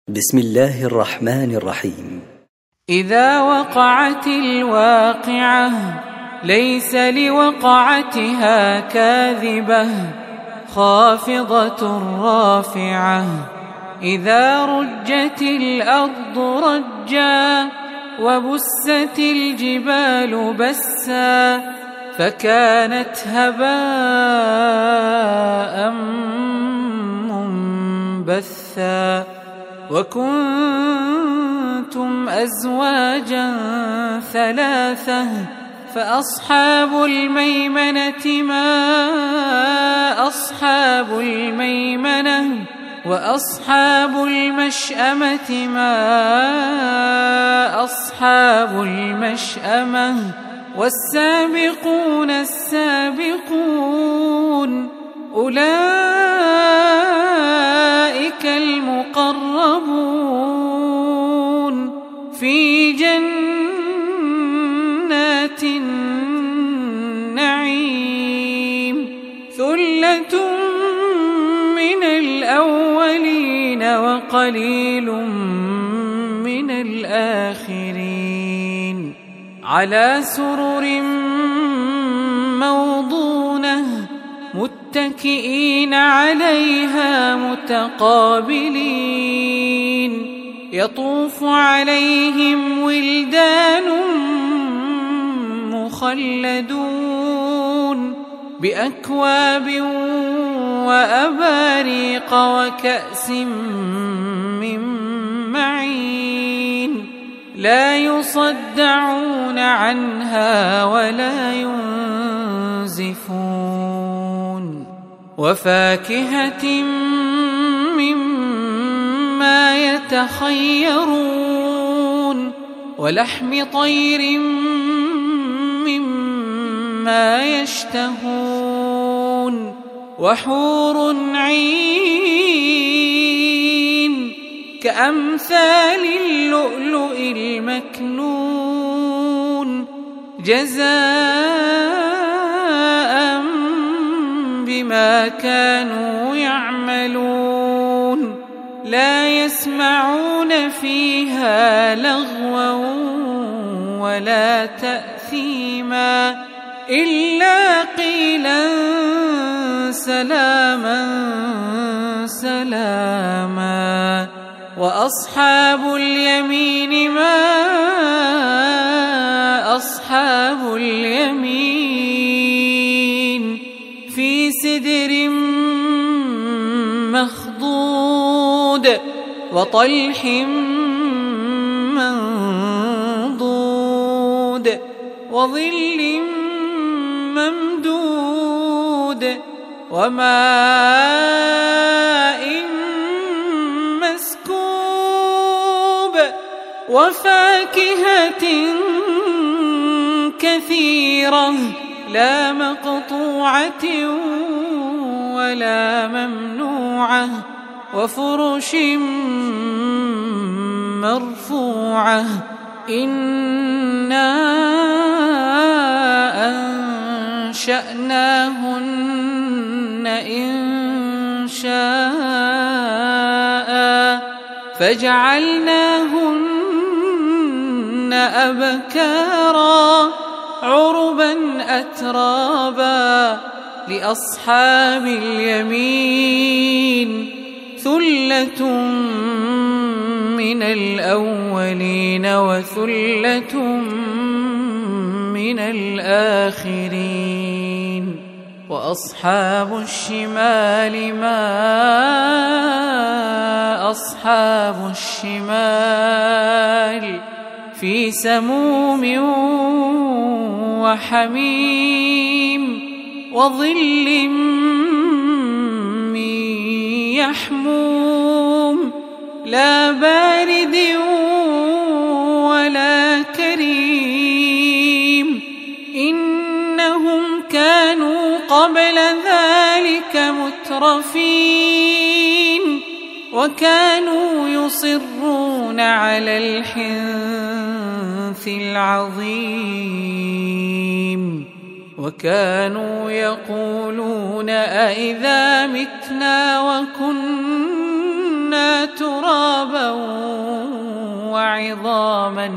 بسم الله الرحمن الرحيم. إذا وقعت الواقعة ليس لوقعتها كاذبة خافضة رافعة. إذا رجت الأرض رجا وبست الجبال بسا فكانت هباء منبثا. وكنتم أزواجا ثلاثة فأصحاب الميمنة ما أصحاب الميمنة وأصحاب المشأمة ما أصحاب المشأمة. والسابقون السابقون أولئك المقربون في جنات النعيم. ثلة من الأولين وقليل من الآخرين. على سرر موضونة متكئين عليها متقابلين. يطوف عليهم ولدان مخلدون بأكواب وأباريق وكأس من معين. لا يصدعون عنها ولا ينزفون. وفاكهة مما يتخيرون ولحم طير مما يشتهون. وحور عين كأمثال اللؤلؤ المكنون جزاء بما كانوا يعملون. لا يسمعون فيها لغوا ولا تأثيما إلا قيلا سلاما سلاما. وأصحاب اليمين ما أصحاب اليمين. في سدر مخضود وطلح منضود وظل ممدود وماء مسكوب وفاكهة كثيرة لا مقطوعة ولا ممنوعة. وفرش مرفوعة. إنا أنشأناهن إنشاء فجعلناهن أبكارا عربا أترابا. لأصحاب اليمين ثلة من الأولين وثلة من الآخرين. وأصحاب الشمال ما أصحاب الشمال. في سموم وحميم وظل من يحموم لا بارد ولا كريم. إنهم كانوا قبل ذلك مترفين وكانوا يصرون على الحنث العظيم. وكانوا يقولون أئذا متنا وكنا ترابا عظاما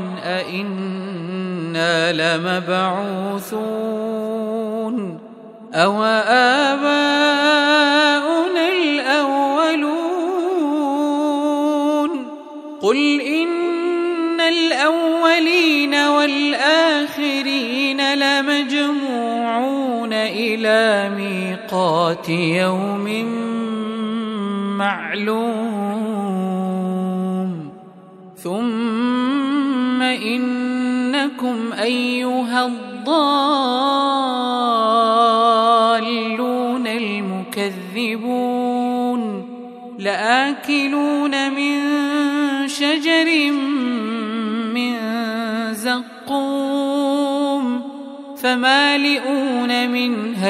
أئنا لمبعوثون أو آباؤنا الأولون قل إن الأولين والآخرين لمجموعون إلى ميقات يوم معلوم ثم إنكم أيها الضالون المكذبون لآكلون من شجر من زقوم فمالئون منها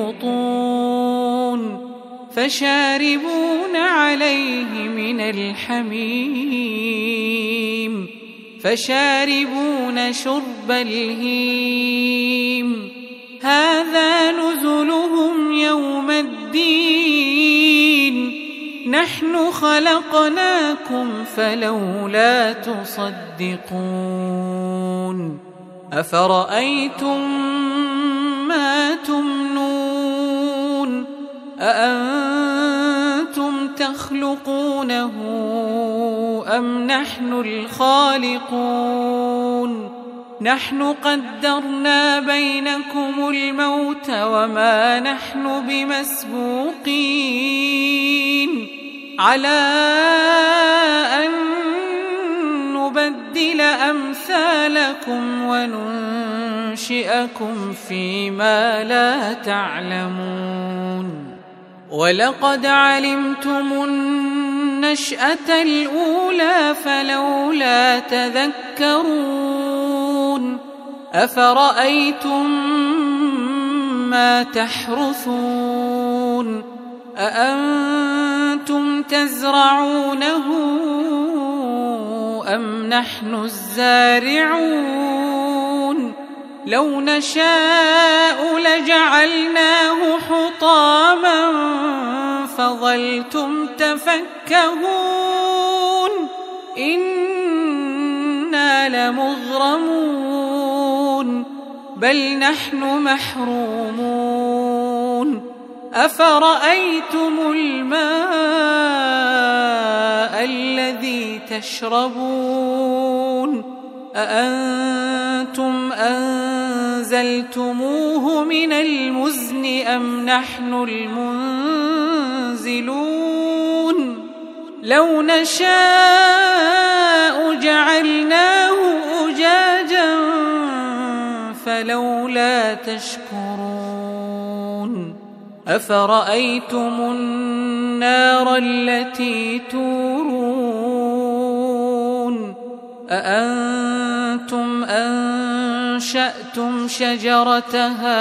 البطون فشاربون عليه من الحميم فشاربون شرب الهيم هذا نزلهم يوم الدين نحن خلقناكم فلولا تصدقون أفرأيتم ما تمنون أأنتم تخلقونه أم نحن الخالقون نحن قدرنا بينكم الموت وما نحن بمسبوقين على أن نبدل أمثالكم وننشئكم فيما لا تعلمون ولقد علمتم النشأة الأولى فلولا تذكرون أفرأيتم ما تحرثون أأنتم تزرعونه أم نحن الزارعون لو نشاء لجعلناه حطاما فظلتم تفكهون إنا لمغرمون بل نحن محرومون أفرأيتم الماء الذي تشربون أأنتم أنزلتموه من المزن أم نحن المنزلون لو نشاء جعلناه أجاجا فلولا تشكرون أفرأيتم النار التي تورون أأنتم أنشأتم شجرتها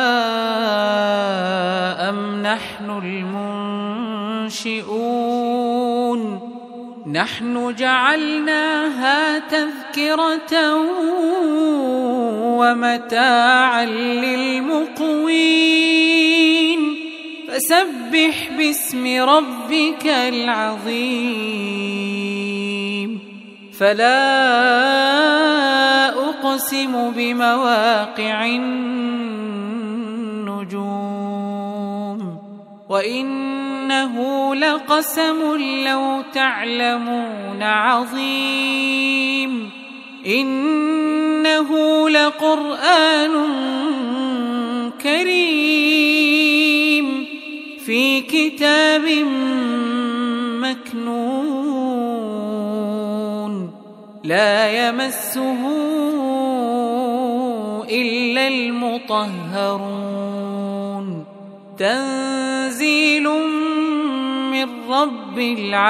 أم نحن المنشئون نحن جعلناها تذكرة ومتاعا للمقوين فسبح باسم ربك العظيم فلا أقسم بمواقع النجوم وإنه لقسم لو تعلمون عظيم إنه لقرآن كريم في كتاب مكنون لا يمسه إلا المطهرون تنزيل من رب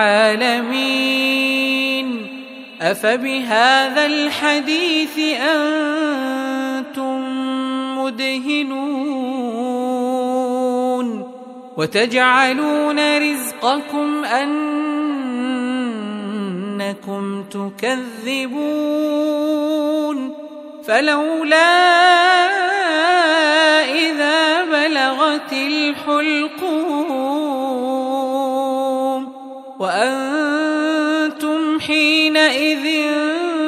العالمين أفبهذا الحديث أنتم مدهنون وتجعلون رزقكم أنكم تكذبون فلولا إذا بلغت الحلقوم وأنتم حينئذ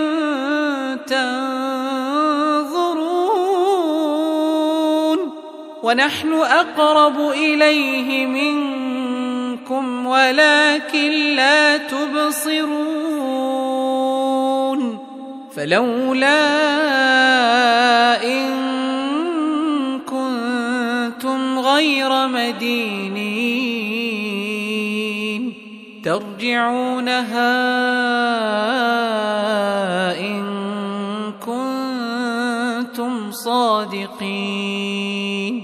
ونحن أقرب إليه منكم ولكن لا تبصرون فلولا إن كنتم غير مدينين ترجعونها إن كنتم صادقين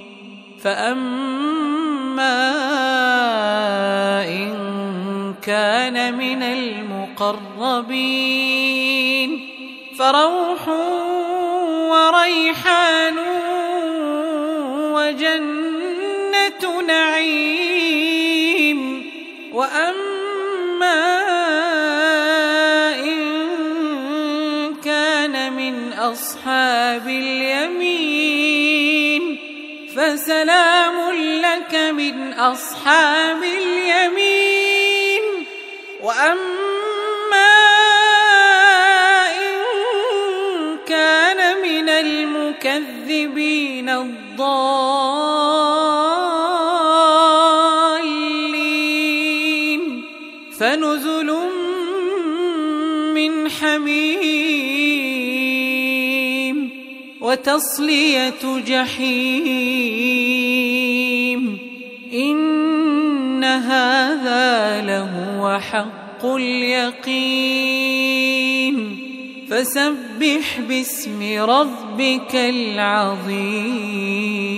فأما إن كان من المقربين فروح وريحان وجنة نعيم وأما إن كان من أصحاب اليمين فسلام لك من أصحاب اليمين وأما إن كان من المكذبين الضالين فنزل من حميم وتصلية جحيم إن هذا لهو حق اليقين فسبح باسم ربك العظيم.